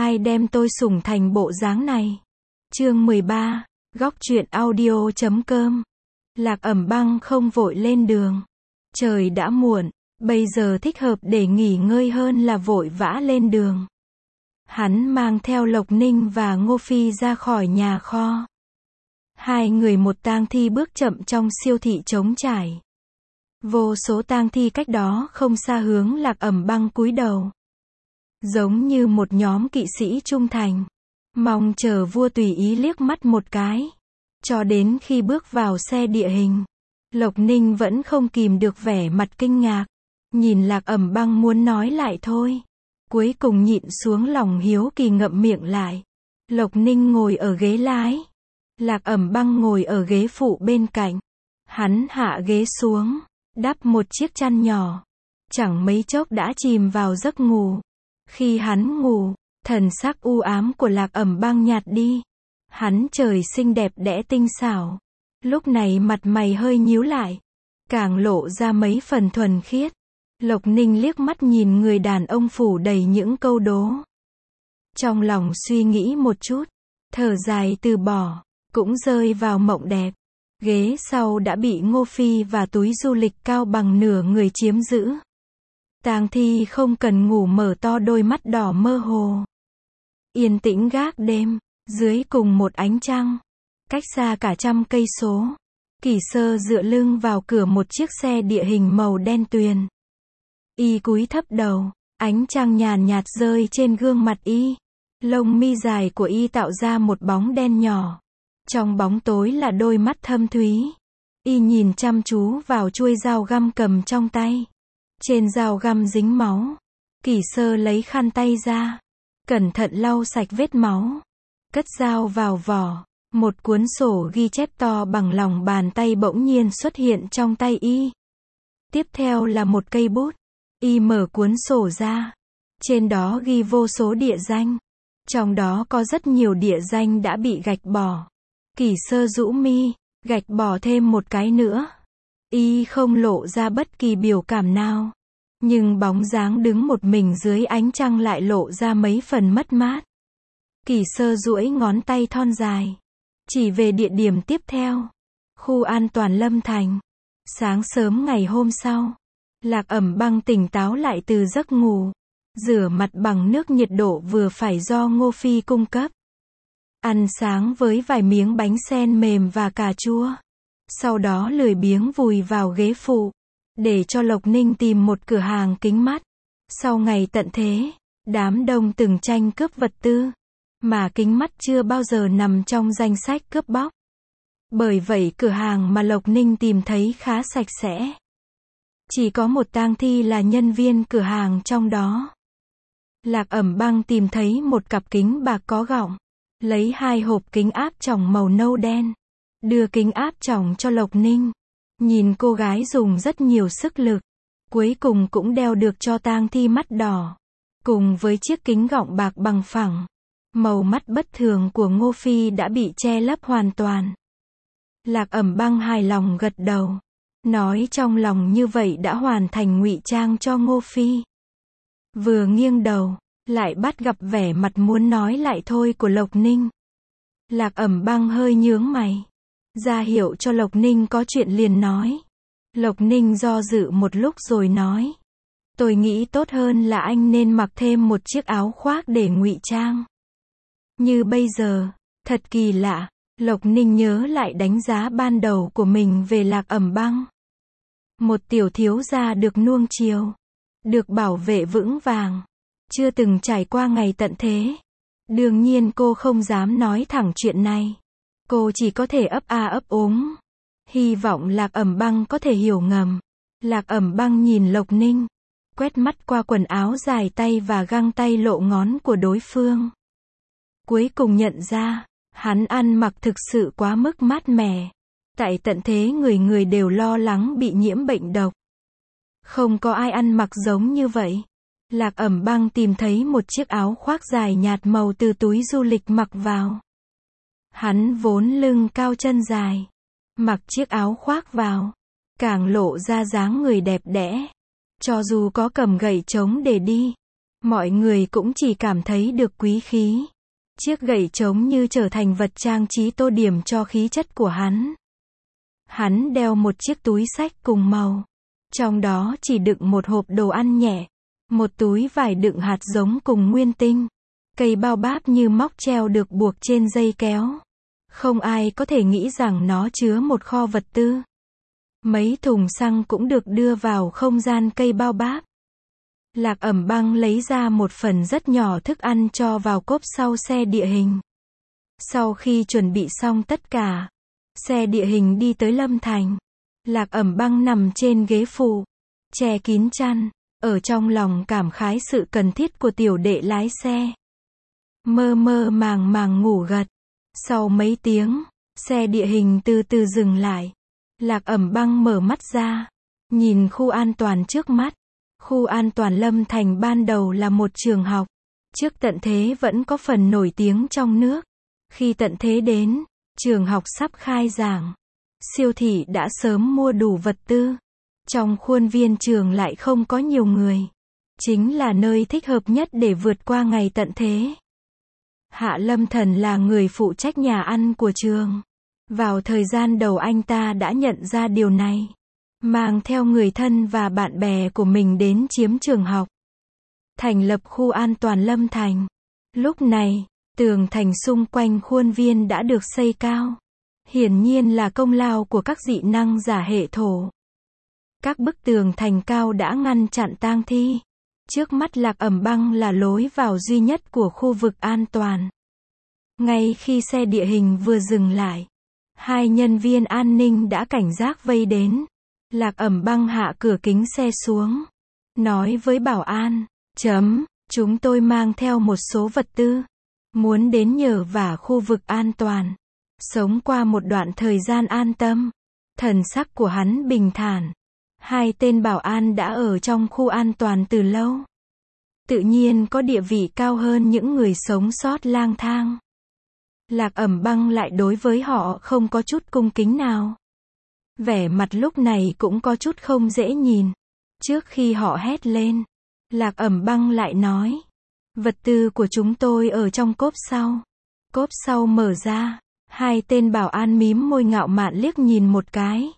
ai đem tôi sủng thành bộ dáng này. Chương 13, góc truyện audio.com. Lạc Ẩm Băng không vội lên đường. Trời đã muộn, bây giờ thích hợp để nghỉ ngơi hơn là vội vã lên đường. Hắn mang theo Lộc Ninh và Ngô Phi ra khỏi nhà kho. Hai người một tang thi bước chậm trong siêu thị trống trải. Vô số tang thi cách đó không xa hướng Lạc Ẩm Băng cúi đầu. Giống như một nhóm kỵ sĩ trung thành. Mong chờ vua tùy ý liếc mắt một cái. Cho đến khi bước vào xe địa hình, Lộc Ninh vẫn không kìm được vẻ mặt kinh ngạc. Nhìn Lạc Ẩm Băng muốn nói lại thôi. Cuối cùng nhịn xuống lòng hiếu kỳ ngậm miệng lại. Lộc Ninh ngồi ở ghế lái. Lạc Ẩm Băng ngồi ở ghế phụ bên cạnh. Hắn hạ ghế xuống, đắp một chiếc chăn nhỏ. Chẳng mấy chốc đã chìm vào giấc ngủ. Khi hắn ngủ, thần sắc u ám của Lạc Ẩm Băng nhạt đi. Hắn trời xinh đẹp đẽ tinh xảo. Lúc này mặt mày hơi nhíu lại, càng lộ ra mấy phần thuần khiết. Lộc Ninh liếc mắt nhìn người đàn ông phủ đầy những câu đố. Trong lòng suy nghĩ một chút, thở dài từ bỏ, cũng rơi vào mộng đẹp. Ghế sau đã bị Ngô Phi và túi du lịch cao bằng nửa người chiếm giữ. Tang thi không cần ngủ mở to đôi mắt đỏ mơ hồ. Yên tĩnh gác đêm, dưới cùng một ánh trăng, cách xa cả 100 cây số. Kỷ Sơ dựa lưng vào cửa một chiếc xe địa hình màu đen tuyền. Y cúi thấp đầu, ánh trăng nhàn nhạt rơi trên gương mặt y. Lông mi dài của y tạo ra một bóng đen nhỏ. Trong bóng tối là đôi mắt thâm thúy. Y nhìn chăm chú vào chuôi dao găm cầm trong tay. Trên dao găm dính máu. Kỷ Sơ lấy khăn tay ra, cẩn thận lau sạch vết máu. Cất dao vào vỏ. Một cuốn sổ ghi chép to bằng lòng bàn tay bỗng nhiên xuất hiện trong tay y. Tiếp theo là một cây bút. Y mở cuốn sổ ra. Trên đó ghi vô số địa danh. Trong đó có rất nhiều địa danh đã bị gạch bỏ. Kỷ Sơ rũ mi, gạch bỏ thêm một cái nữa. Y không lộ ra bất kỳ biểu cảm nào. Nhưng bóng dáng đứng một mình dưới ánh trăng lại lộ ra mấy phần mất mát. Kỷ Sơ duỗi ngón tay thon dài, chỉ về địa điểm tiếp theo. Khu an toàn Lâm Thành. Sáng sớm ngày hôm sau, Lạc Ẩm Băng tỉnh táo lại từ giấc ngủ. Rửa mặt bằng nước nhiệt độ vừa phải do Ngô Phi cung cấp. Ăn sáng với vài miếng bánh sen mềm và cà chua. Sau đó lười biếng vùi vào ghế phụ, để cho Lộc Ninh tìm một cửa hàng kính mắt. Sau ngày tận thế, đám đông từng tranh cướp vật tư, mà kính mắt chưa bao giờ nằm trong danh sách cướp bóc. Bởi vậy cửa hàng mà Lộc Ninh tìm thấy khá sạch sẽ. Chỉ có một tang thi là nhân viên cửa hàng trong đó. Lạc Ẩm Băng tìm thấy một cặp kính bạc có gọng. Lấy 2 hộp kính áp tròng màu nâu đen. Đưa kính áp tròng cho Lộc Ninh. Nhìn cô gái dùng rất nhiều sức lực. Cuối cùng cũng đeo được cho tang thi mắt đỏ. Cùng với chiếc kính gọng bạc bằng phẳng. Màu mắt bất thường của Ngô Phi đã bị che lấp hoàn toàn. Lạc Ẩm Băng hài lòng gật đầu. Nói trong lòng như vậy đã hoàn thành ngụy trang cho Ngô Phi. Vừa nghiêng đầu, lại bắt gặp vẻ mặt muốn nói lại thôi của Lộc Ninh. Lạc Ẩm Băng hơi nhướng mày, ra hiệu cho Lộc Ninh có chuyện liền nói. Lộc Ninh do dự một lúc rồi nói. Tôi nghĩ tốt hơn là anh nên mặc thêm một chiếc áo khoác để ngụy trang. Như bây giờ, thật kỳ lạ, Lộc Ninh nhớ lại đánh giá ban đầu của mình về Lạc Ẩm Băng. Một tiểu thiếu gia được nuông chiều, được bảo vệ vững vàng, chưa từng trải qua ngày tận thế. Đương nhiên cô không dám nói thẳng chuyện này. Cô chỉ có thể ấp a ấp úng. Hy vọng Lạc Ẩm Băng có thể hiểu ngầm. Lạc Ẩm Băng nhìn Lộc Ninh, quét mắt qua quần áo dài tay và găng tay lộ ngón của đối phương. Cuối cùng nhận ra, hắn ăn mặc thực sự quá mức mát mẻ. Tại tận thế người người đều lo lắng bị nhiễm bệnh độc. Không có ai ăn mặc giống như vậy. Lạc Ẩm Băng tìm thấy một chiếc áo khoác dài nhạt màu từ túi du lịch mặc vào. Hắn vốn lưng cao chân dài. Mặc chiếc áo khoác vào, càng lộ ra dáng người đẹp đẽ. Cho dù có cầm gậy trống để đi, Mọi người cũng chỉ cảm thấy được quý khí. Chiếc gậy trống như trở thành vật trang trí tô điểm cho khí chất của hắn. Hắn đeo một chiếc túi xách cùng màu. Trong đó chỉ đựng một hộp đồ ăn nhẹ, một túi vải đựng hạt giống cùng nguyên tinh. Cây bao báp như móc treo được buộc trên dây kéo. Không ai có thể nghĩ rằng nó chứa một kho vật tư. Mấy thùng xăng cũng được đưa vào không gian cây bao báp. Lạc Ẩm Băng lấy ra một phần rất nhỏ thức ăn cho vào cốp sau xe địa hình. Sau khi chuẩn bị xong tất cả, xe địa hình đi tới Lâm Thành. Lạc Ẩm Băng nằm trên ghế phụ, che kín chăn, ở trong lòng cảm khái sự cần thiết của tiểu đệ lái xe. Mơ mơ màng màng ngủ gật. Sau mấy tiếng, xe địa hình từ từ dừng lại. Lạc Ẩm Băng mở mắt ra, nhìn khu an toàn trước mắt. Khu an toàn Lâm Thành ban đầu là một trường học. Trước tận thế vẫn có phần nổi tiếng trong nước. Khi tận thế đến, trường học sắp khai giảng. Siêu thị đã sớm mua đủ vật tư. Trong khuôn viên trường lại không có nhiều người. Chính là nơi thích hợp nhất để vượt qua ngày tận thế. Hạ Lâm Thần là người phụ trách nhà ăn của trường. Vào thời gian đầu anh ta đã nhận ra điều này. Mang theo người thân và bạn bè của mình đến chiếm trường học. Thành lập khu an toàn Lâm Thành. Lúc này, tường thành xung quanh khuôn viên đã được xây cao. Hiển nhiên là công lao của các dị năng giả hệ thổ. Các bức tường thành cao đã ngăn chặn tang thi. Trước mắt Lạc Ẩm Băng là lối vào duy nhất của khu vực an toàn. Ngay khi xe địa hình vừa dừng lại, hai nhân viên an ninh đã cảnh giác vây đến. Lạc Ẩm Băng hạ cửa kính xe xuống, nói với bảo an, chúng tôi mang theo một số vật tư, muốn đến nhờ vả khu vực an toàn, sống qua một đoạn thời gian an tâm. Thần sắc của hắn bình thản. Hai tên bảo an đã ở trong khu an toàn từ lâu. Tự nhiên có địa vị cao hơn những người sống sót lang thang. Lạc Ẩm Băng lại đối với họ không có chút cung kính nào. Vẻ mặt lúc này cũng có chút không dễ nhìn. Trước khi họ hét lên, Lạc Ẩm Băng lại nói, vật tư của chúng tôi ở trong cốp sau. Cốp sau mở ra, hai tên bảo an mím môi ngạo mạn liếc nhìn một cái.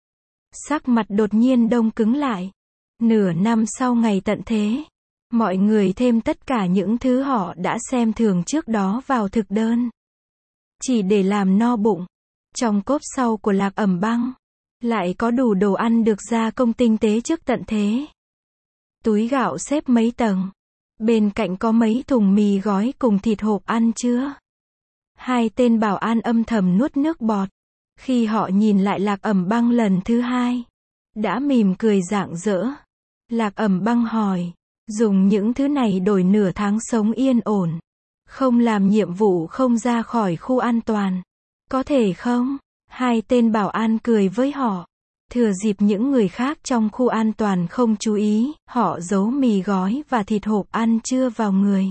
Sắc mặt đột nhiên đông cứng lại. Nửa năm sau ngày tận thế, mọi người thêm tất cả những thứ họ đã xem thường trước đó vào thực đơn. Chỉ để làm no bụng. Trong cốp sau của Lạc Ẩm Băng, lại có đủ đồ ăn được gia công tinh tế trước tận thế. Túi gạo xếp mấy tầng. Bên cạnh có mấy thùng mì gói cùng thịt hộp ăn chứa. Hai tên bảo an âm thầm nuốt nước bọt. Khi họ nhìn lại Lạc Ẩm Băng lần thứ hai, đã mỉm cười rạng rỡ. Lạc Ẩm Băng hỏi, dùng những thứ này đổi nửa tháng sống yên ổn. Không làm nhiệm vụ không ra khỏi khu an toàn. Có thể không? Hai tên bảo an cười với họ. Thừa dịp những người khác trong khu an toàn không chú ý, họ giấu mì gói và thịt hộp ăn trưa vào người.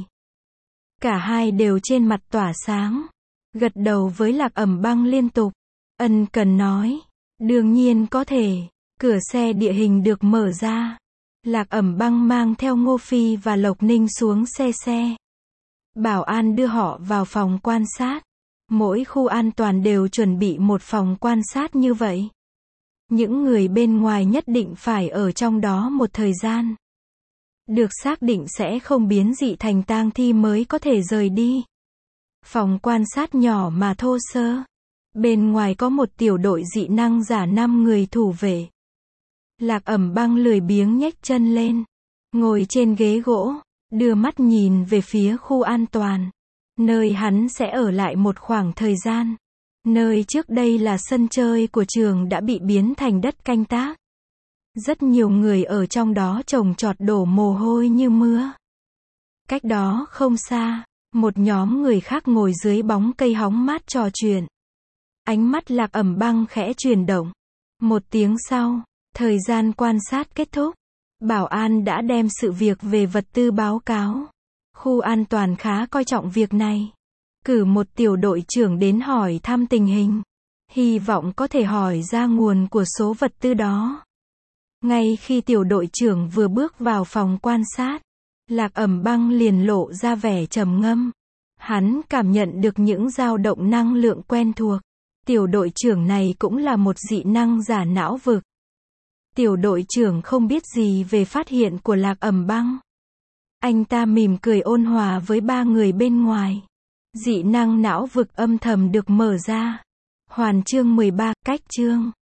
Cả hai đều trên mặt tỏa sáng. Gật đầu với Lạc Ẩm Băng liên tục. Ân cần nói, đương nhiên có thể. Cửa xe địa hình được mở ra. Lạc Ẩm Băng mang theo Ngô Phi và Lộc Ninh xuống xe. Bảo an đưa họ vào phòng quan sát. Mỗi khu an toàn đều chuẩn bị một phòng quan sát như vậy. Những người bên ngoài nhất định phải ở trong đó một thời gian. Được xác định sẽ không biến dị thành tang thi mới có thể rời đi. Phòng quan sát nhỏ mà thô sơ. Bên ngoài có một tiểu đội dị năng giả 5 người thủ vệ. Lạc Ẩm Băng lười biếng nhếch chân lên, ngồi trên ghế gỗ, đưa mắt nhìn về phía khu an toàn. Nơi hắn sẽ ở lại một khoảng thời gian. Nơi trước đây là sân chơi của trường đã bị biến thành đất canh tác. Rất nhiều người ở trong đó trồng trọt đổ mồ hôi như mưa. Cách đó không xa, một nhóm người khác ngồi dưới bóng cây hóng mát trò chuyện. Ánh mắt Lạc Ẩm Băng khẽ chuyển động. Một tiếng sau, thời gian quan sát kết thúc. Bảo an đã đem sự việc về vật tư báo cáo. Khu an toàn khá coi trọng việc này. Cử một tiểu đội trưởng đến hỏi thăm tình hình. Hy vọng có thể hỏi ra nguồn của số vật tư đó. Ngay khi tiểu đội trưởng vừa bước vào phòng quan sát, Lạc Ẩm Băng liền lộ ra vẻ trầm ngâm. Hắn cảm nhận được những dao động năng lượng quen thuộc. Tiểu đội trưởng này cũng là một dị năng giả não vực. Tiểu đội trưởng không biết gì về phát hiện của Lạc Ẩm Băng. Anh ta mỉm cười ôn hòa với ba người bên ngoài. Dị năng não vực âm thầm được mở ra. Hoàn chương 13, cách chương.